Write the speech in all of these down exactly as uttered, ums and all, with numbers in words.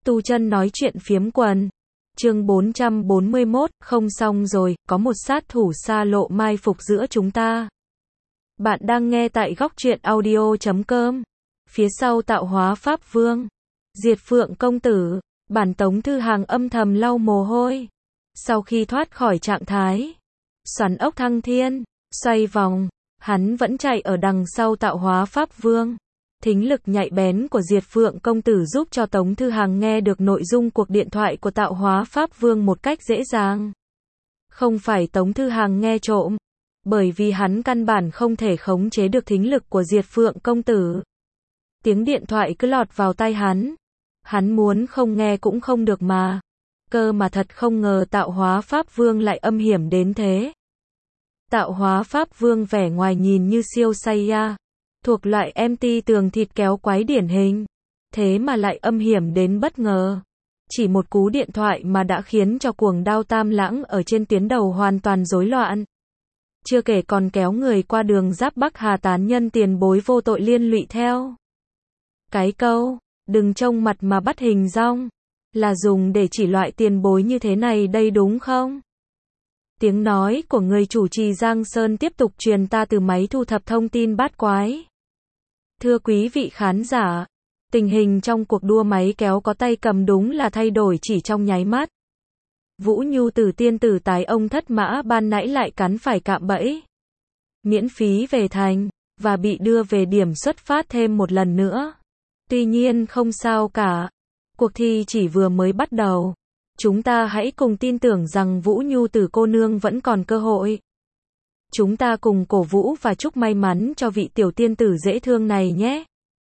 Tu chân nói chuyện phiếm quần. Chương bốn trăm bốn mươi mốt, không xong rồi, có một sát thủ xa lộ mai phục giữa chúng ta. Bạn đang nghe tại góc truyện audio chấm com. Phía sau tạo hóa pháp vương. Diệt Phượng công tử. Bản Tống Thư Hàng âm thầm lau mồ hôi. Sau khi thoát khỏi trạng thái xoắn ốc thăng thiên, xoay vòng, hắn vẫn chạy ở đằng sau tạo hóa pháp vương. Thính lực nhạy bén của Diệt Phượng công tử giúp cho Tống Thư Hàng nghe được nội dung cuộc điện thoại của tạo hóa pháp vương một cách dễ dàng. Không phải Tống Thư Hàng nghe trộm, bởi vì hắn căn bản không thể khống chế được thính lực của Diệt Phượng công tử. Tiếng điện thoại cứ lọt vào tai hắn. Hắn muốn không nghe cũng không được mà. Cơ mà thật không ngờ tạo hóa pháp vương lại âm hiểm đến thế. Tạo hóa pháp vương vẻ ngoài nhìn như siêu Saiya, thuộc loại em tê tường thịt kéo quái điển hình. Thế mà lại âm hiểm đến bất ngờ. Chỉ một cú điện thoại mà đã khiến cho cuồng đao Tam Lãng ở trên tuyến đầu hoàn toàn rối loạn. Chưa kể còn kéo người qua đường giáp Bắc Hà tán nhân tiền bối vô tội liên lụy theo. Cái câu, đừng trông mặt mà bắt hình dong, là dùng để chỉ loại tiền bối như thế này đây đúng không? Tiếng nói của người chủ trì Giang Sơn tiếp tục truyền ta từ máy thu thập thông tin bát quái. Thưa quý vị khán giả, tình hình trong cuộc đua máy kéo có tay cầm đúng là thay đổi chỉ trong nháy mắt. Vũ Nhu Tử tiên tử tái ông thất mã ban nãy lại cắn phải cạm bẫy. Miễn phí về thành, và bị đưa về điểm xuất phát thêm một lần nữa. Tuy nhiên không sao cả. Cuộc thi chỉ vừa mới bắt đầu. Chúng ta hãy cùng tin tưởng rằng Vũ Nhu Tử cô nương vẫn còn cơ hội. Chúng ta cùng cổ vũ và chúc may mắn cho vị tiểu tiên tử dễ thương này nhé.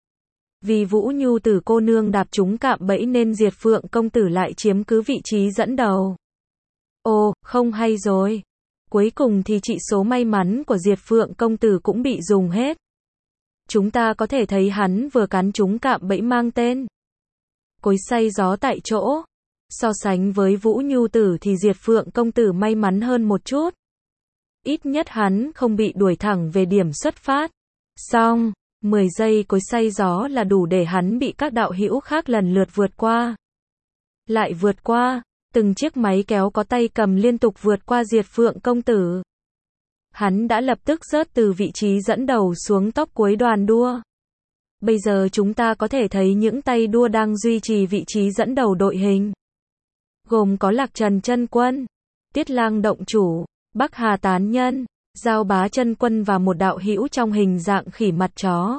Vì Vũ Nhu Tử cô nương đạp trúng cạm bẫy nên Diệt Phượng công tử lại chiếm cứ vị trí dẫn đầu. Ồ, không hay rồi. Cuối cùng thì trị số may mắn của Diệt Phượng công tử cũng bị dùng hết. Chúng ta có thể thấy hắn vừa cắn trúng cạm bẫy mang tên cối xay gió tại chỗ. So sánh với Vũ Nhu Tử thì Diệt Phượng công tử may mắn hơn một chút. Ít nhất hắn không bị đuổi thẳng về điểm xuất phát. Xong, mười giây cối xay gió là đủ để hắn bị các đạo hữu khác lần lượt vượt qua. Lại vượt qua, từng chiếc máy kéo có tay cầm liên tục vượt qua Diệt Phượng công tử. Hắn đã lập tức rớt từ vị trí dẫn đầu xuống top cuối đoàn đua. Bây giờ chúng ta có thể thấy những tay đua đang duy trì vị trí dẫn đầu đội hình. Gồm có Lạc Trần chân quân, Tiết Lang động chủ, Bắc Hà tán nhân, Giao Bá chân quân và một đạo hữu trong hình dạng khỉ mặt chó.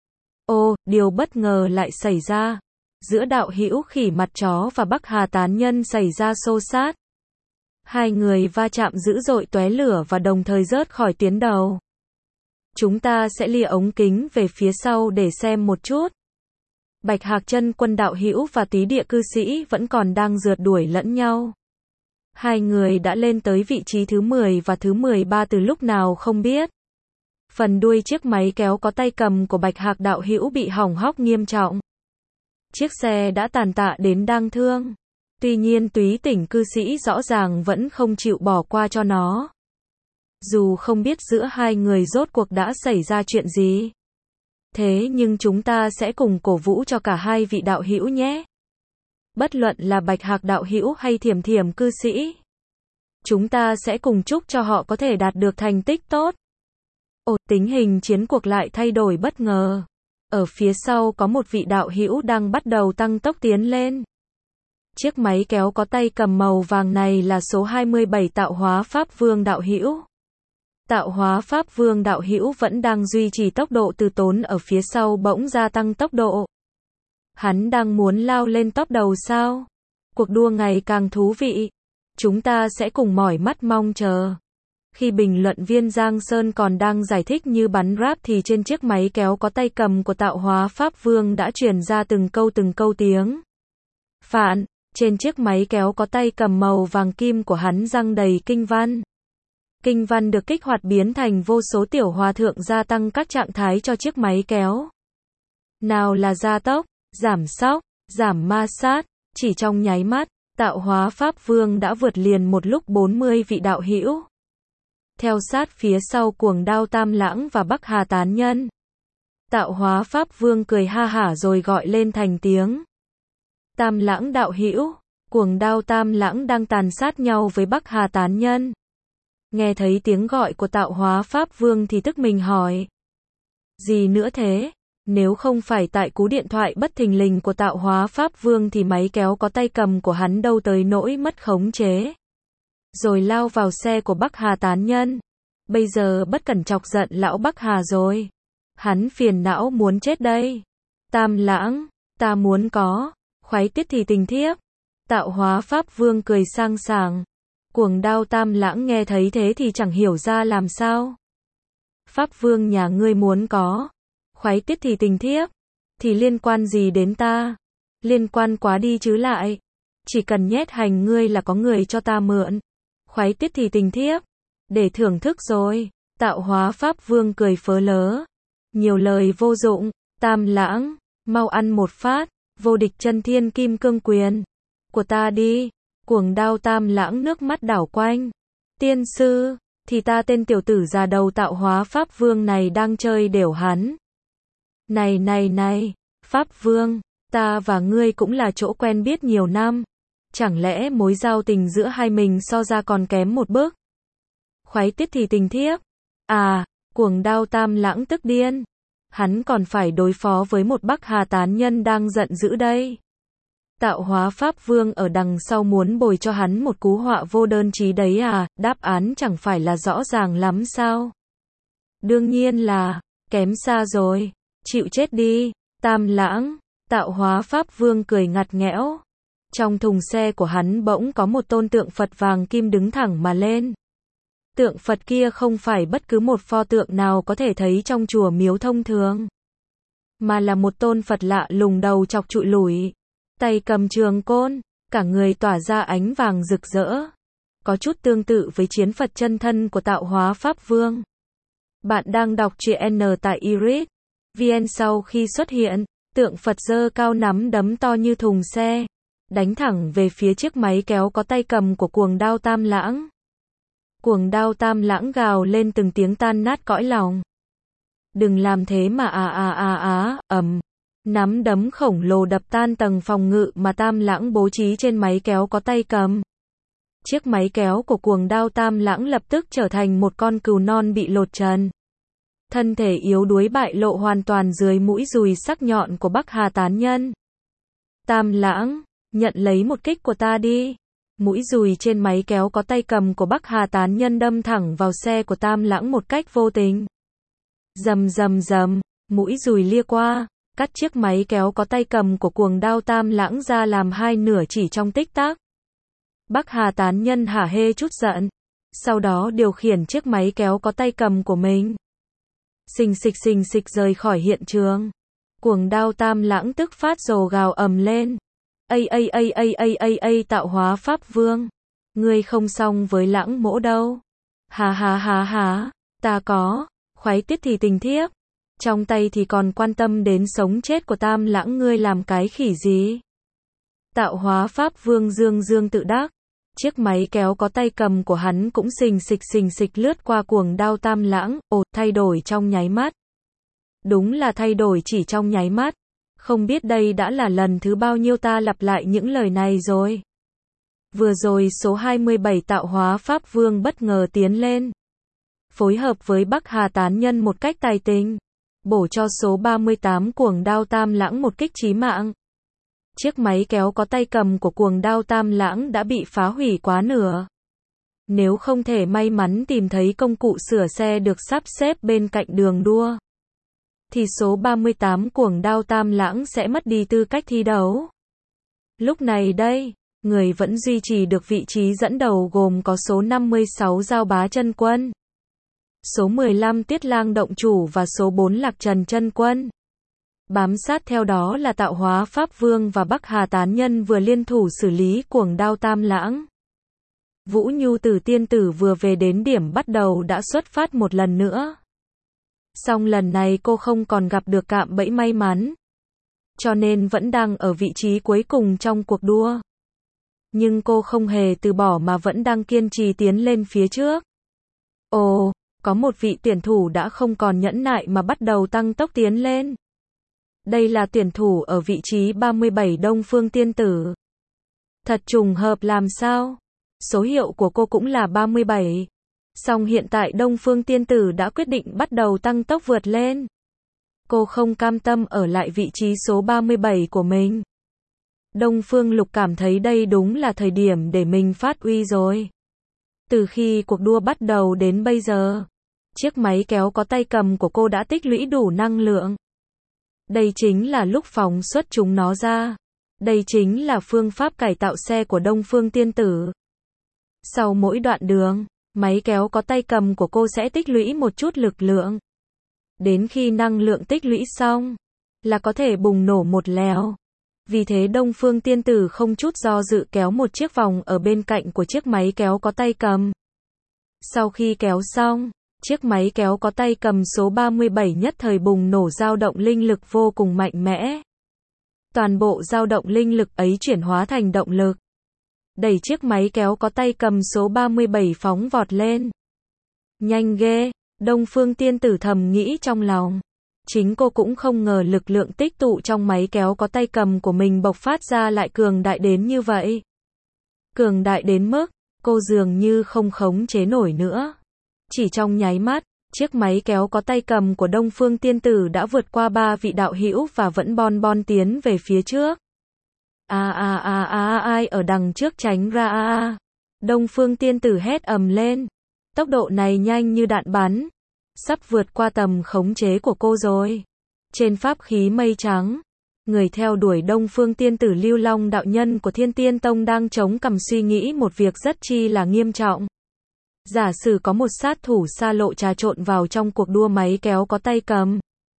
Ô, điều bất ngờ lại xảy ra. Giữa đạo hữu khỉ mặt chó và Bắc Hà tán nhân xảy ra xô xát. Hai người va chạm dữ dội tóe lửa và đồng thời rớt khỏi tuyến đầu. Chúng ta sẽ lia ống kính về phía sau để xem một chút. Bạch Hạc chân quân đạo hữu và Tí Địa cư sĩ vẫn còn đang rượt đuổi lẫn nhau. Hai người đã lên tới vị trí thứ mười và thứ mười ba từ lúc nào không biết. Phần đuôi chiếc máy kéo có tay cầm của Bạch Hạc đạo hữu bị hỏng hóc nghiêm trọng. Chiếc xe đã tàn tạ đến đáng thương. Tuy nhiên Túy Tỉnh cư sĩ rõ ràng vẫn không chịu bỏ qua cho nó. Dù không biết giữa hai người rốt cuộc đã xảy ra chuyện gì. Thế nhưng chúng ta sẽ cùng cổ vũ cho cả hai vị đạo hữu nhé. Bất luận là Bạch Hạc đạo hữu hay Thiểm Thiểm cư sĩ. Chúng ta sẽ cùng chúc cho họ có thể đạt được thành tích tốt. Ồ, tình hình chiến cuộc lại thay đổi bất ngờ. Ở phía sau có một vị đạo hữu đang bắt đầu tăng tốc tiến lên. Chiếc máy kéo có tay cầm màu vàng này là số hai mươi bảy tạo hóa pháp vương đạo hữu. Tạo hóa pháp vương đạo hữu vẫn đang duy trì tốc độ từ tốn ở phía sau bỗng gia tăng tốc độ. Hắn đang muốn lao lên top đầu sao? Cuộc đua ngày càng thú vị. Chúng ta sẽ cùng mỏi mắt mong chờ. Khi bình luận viên Giang Sơn còn đang giải thích như bắn rap thì trên chiếc máy kéo có tay cầm của tạo hóa pháp vương đã truyền ra từng câu từng câu tiếng phạn. Trên chiếc máy kéo có tay cầm màu vàng kim của hắn răng đầy kinh văn. Kinh văn được kích hoạt biến thành vô số tiểu hòa thượng gia tăng các trạng thái cho chiếc máy kéo. Nào là gia tốc, giảm sóc, giảm ma sát, chỉ trong nháy mắt, tạo hóa pháp vương đã vượt liền một lúc bốn mươi vị đạo hữu. Theo sát phía sau cuồng đao Tam Lãng và Bắc Hà tán nhân. Tạo hóa pháp vương cười ha hả rồi gọi lên thành tiếng. Tam Lãng đạo hữu, Cuồng Đao Tam Lãng đang tàn sát nhau với Bắc Hà tán nhân. Nghe thấy tiếng gọi của Tạo Hóa Pháp Vương thì tức mình hỏi. Gì nữa thế? Nếu không phải tại cú điện thoại bất thình lình của Tạo Hóa Pháp Vương thì máy kéo có tay cầm của hắn đâu tới nỗi mất khống chế. Rồi lao vào xe của Bắc Hà tán nhân. Bây giờ bất cẩn chọc giận lão Bắc Hà rồi. Hắn phiền não muốn chết đây. Tam Lãng, ta muốn có, khoái tiết thì tình thiếp. Tạo Hóa Pháp Vương cười sang sảng. Cuồng Đao Tam Lãng nghe thấy thế thì chẳng hiểu ra làm sao. Pháp Vương nhà ngươi muốn có, khoái tiết thì tình thiếp, thì liên quan gì đến ta? Liên quan quá đi chứ lại. Chỉ cần nhét hành ngươi là có người cho ta mượn. Khoái tiết thì tình thiếp, để thưởng thức rồi. Tạo Hóa Pháp Vương cười phớ lớ. Nhiều lời vô dụng, Tam Lãng, mau ăn một phát, vô địch chân thiên kim cương quyền của ta đi. Cuồng Đao Tam Lãng nước mắt đảo quanh. Tiên sư, thì ta tên tiểu tử già đầu Tạo Hóa Pháp Vương này đang chơi đểu hắn. Này này này, Pháp Vương, ta và ngươi cũng là chỗ quen biết nhiều năm. Chẳng lẽ mối giao tình giữa hai mình so ra còn kém một bước? Khoái tiết thì tình thiếp. À, Cuồng Đao Tam Lãng tức điên. Hắn còn phải đối phó với một Bắc Hà tán nhân đang giận dữ đây. Tạo Hóa Pháp Vương ở đằng sau muốn bồi cho hắn một cú họa vô đơn chí đấy à, đáp án chẳng phải là rõ ràng lắm sao? Đương nhiên là, kém xa rồi, chịu chết đi, Tam Lãng. Tạo Hóa Pháp Vương cười ngặt nghẽo. Trong thùng xe của hắn bỗng có một tôn tượng Phật vàng kim đứng thẳng mà lên. Tượng Phật kia không phải bất cứ một pho tượng nào có thể thấy trong chùa miếu thông thường, mà là một tôn Phật lạ lùng đầu chọc trụi lủi, tay cầm trường côn, cả người tỏa ra ánh vàng rực rỡ. Có chút tương tự với chiến Phật chân thân của Tạo Hóa Pháp Vương. Bạn đang đọc truyện tại iris chấm vn. Sau khi xuất hiện, tượng Phật giơ cao nắm đấm to như thùng xe, đánh thẳng về phía chiếc máy kéo có tay cầm của Cuồng Đao Tam Lãng. Cuồng Đao Tam Lãng gào lên từng tiếng tan nát cõi lòng. Đừng làm thế mà à à à á, ầm. Nắm đấm khổng lồ đập tan tầng phòng ngự mà Tam Lãng bố trí trên máy kéo có tay cầm. Chiếc máy kéo của Cuồng Đao Tam Lãng lập tức trở thành một con cừu non bị lột trần. Thân thể yếu đuối bại lộ hoàn toàn dưới mũi dùi sắc nhọn của Bắc Hà tán nhân. Tam Lãng, nhận lấy một kích của ta đi. Mũi dùi trên máy kéo có tay cầm của Bắc Hà tán nhân đâm thẳng vào xe của Tam Lãng một cách vô tình. Rầm rầm rầm, mũi dùi lia qua, cắt chiếc máy kéo có tay cầm của Cuồng Đao Tam Lãng ra làm hai nửa chỉ trong tích tắc. Bắc Hà tán nhân hả hê chút giận, sau đó điều khiển chiếc máy kéo có tay cầm của mình. Xình xịch xình xịch rời khỏi hiện trường. Cuồng Đao Tam Lãng tức phát rồ gào ầm lên. Ây ây ây ây ây ây ây Tạo Hóa Pháp Vương, ngươi không xong với Lãng mỗ đâu. Hà hà hà hà, ta có, khoái tiết thì tình thiếp. Trong tay thì còn quan tâm đến sống chết của Tam Lãng ngươi làm cái khỉ gì? Tạo Hóa Pháp Vương dương dương tự đắc. Chiếc máy kéo có tay cầm của hắn cũng xình xịch xình xịch lướt qua Cuồng Đao Tam Lãng, ồ, thay đổi trong nháy mắt. Đúng là thay đổi chỉ trong nháy mắt. Không biết đây đã là lần thứ bao nhiêu ta lặp lại những lời này rồi. Vừa rồi số hai mươi bảy Tạo Hóa Pháp Vương bất ngờ tiến lên, phối hợp với Bắc Hà tán nhân một cách tài tình, bổ cho số ba mươi tám Cuồng Đao Tam Lãng một kích chí mạng. Chiếc máy kéo có tay cầm của Cuồng Đao Tam Lãng đã bị phá hủy quá nửa. Nếu không thể may mắn tìm thấy công cụ sửa xe được sắp xếp bên cạnh đường đua, thì số ba mươi tám Cuồng Đao Tam Lãng sẽ mất đi tư cách thi đấu. Lúc này đây, người vẫn duy trì được vị trí dẫn đầu gồm có số năm mươi sáu Giao Bá Chân Quân, số mười lăm Tiết Lang Động Chủ và số bốn Lạc Trần Chân Quân. Bám sát theo đó là Tạo Hóa Pháp Vương và Bắc Hà tán nhân vừa liên thủ xử lý Cuồng Đao Tam Lãng. Vũ Nhu Tử tiên tử vừa về đến điểm bắt đầu đã xuất phát một lần nữa. Song lần này cô không còn gặp được cạm bẫy may mắn, cho nên vẫn đang ở vị trí cuối cùng trong cuộc đua. Nhưng cô không hề từ bỏ mà vẫn đang kiên trì tiến lên phía trước. Ồ, có một vị tuyển thủ đã không còn nhẫn nại mà bắt đầu tăng tốc tiến lên. Đây là tuyển thủ ở vị trí ba mươi bảy Đông Phương Tiên Tử. Thật trùng hợp làm sao? Số hiệu của cô cũng là ba mươi bảy. Song hiện tại Đông Phương Tiên Tử đã quyết định bắt đầu tăng tốc vượt lên. Cô không cam tâm ở lại vị trí số ba mươi bảy của mình. Đông Phương Lục cảm thấy đây đúng là thời điểm để mình phát uy rồi. Từ khi cuộc đua bắt đầu đến bây giờ, chiếc máy kéo có tay cầm của cô đã tích lũy đủ năng lượng. Đây chính là lúc phóng xuất chúng nó ra. Đây chính là phương pháp cải tạo xe của Đông Phương Tiên Tử. Sau mỗi đoạn đường, máy kéo có tay cầm của cô sẽ tích lũy một chút lực lượng. Đến khi năng lượng tích lũy xong, là có thể bùng nổ một lèo. Vì thế Đông Phương Tiên Tử không chút do dự kéo một chiếc vòng ở bên cạnh của chiếc máy kéo có tay cầm. Sau khi kéo xong, chiếc máy kéo có tay cầm số ba mươi bảy nhất thời bùng nổ dao động linh lực vô cùng mạnh mẽ. Toàn bộ dao động linh lực ấy chuyển hóa thành động lực. Đẩy chiếc máy kéo có tay cầm số ba mươi bảy phóng vọt lên. Nhanh ghê, Đông Phương Tiên Tử thầm nghĩ trong lòng. Chính cô cũng không ngờ lực lượng tích tụ trong máy kéo có tay cầm của mình bộc phát ra lại cường đại đến như vậy. Cường đại đến mức, cô dường như không khống chế nổi nữa. Chỉ trong nháy mắt, chiếc máy kéo có tay cầm của Đông Phương Tiên Tử đã vượt qua ba vị đạo hữu và vẫn bon bon tiến về phía trước. A a a a ai ở đằng trước tránh ra a a. Đông Phương Tiên Tử hét ầm lên. Tốc độ này nhanh như đạn bắn. Sắp vượt qua tầm khống chế của cô rồi. Trên pháp khí mây trắng, người theo đuổi Đông Phương Tiên Tử Lưu Long đạo nhân của Thiên Tiên Tông đang chống cằm suy nghĩ một việc rất chi là nghiêm trọng. Giả sử có một sát thủ xa lộ trà trộn vào trong cuộc đua máy kéo có tay cầm.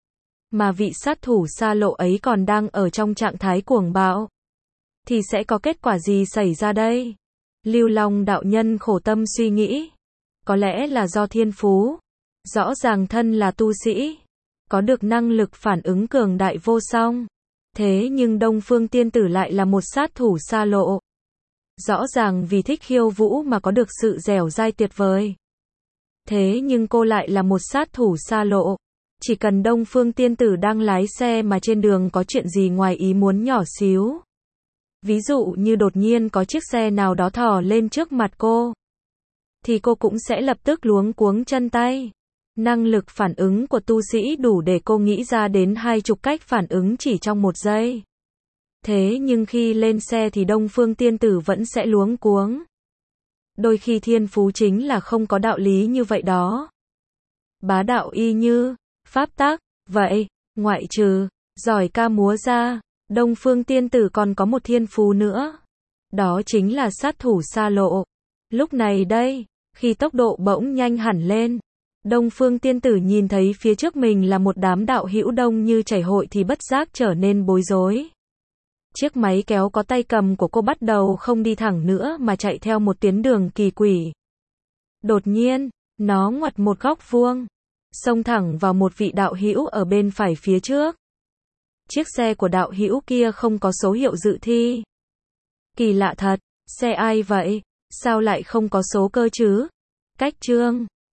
Mà vị sát thủ xa lộ ấy còn đang ở trong trạng thái cuồng bạo. Thì sẽ có kết quả gì xảy ra đây? Lưu Long đạo nhân khổ tâm suy nghĩ. Có lẽ là do thiên phú. Rõ ràng thân là tu sĩ. Có được năng lực phản ứng cường đại vô song. Thế nhưng Đông Phương Tiên Tử lại là một sát thủ xa lộ. Rõ ràng vì thích khiêu vũ mà có được sự dẻo dai tuyệt vời. Thế nhưng cô lại là một sát thủ xa lộ. Chỉ cần Đông Phương Tiên Tử đang lái xe mà trên đường có chuyện gì ngoài ý muốn nhỏ xíu. Ví dụ như đột nhiên có chiếc xe nào đó thò lên trước mặt cô. Thì cô cũng sẽ lập tức luống cuống chân tay. Năng lực phản ứng của tu sĩ đủ để cô nghĩ ra đến hai chục cách phản ứng chỉ trong một giây. Thế nhưng khi lên xe thì Đông Phương Tiên Tử vẫn sẽ luống cuống. Đôi khi thiên phú chính là không có đạo lý như vậy đó. Bá đạo y như, pháp tắc, vậy, ngoại trừ, giỏi ca múa ra, Đông Phương Tiên Tử còn có một thiên phú nữa. Đó chính là sát thủ xa lộ. Lúc này đây, khi tốc độ bỗng nhanh hẳn lên, Đông Phương Tiên Tử nhìn thấy phía trước mình là một đám đạo hữu đông như chảy hội thì bất giác trở nên bối rối. Chiếc máy kéo có tay cầm của cô bắt đầu không đi thẳng nữa mà chạy theo một tuyến đường kỳ quỷ. Đột nhiên, nó ngoặt một góc vuông, xông thẳng vào một vị đạo hữu ở bên phải phía trước. Chiếc xe của đạo hữu kia không có số hiệu dự thi. Kỳ lạ thật, xe ai vậy? Sao lại không có số cơ chứ? Cách chương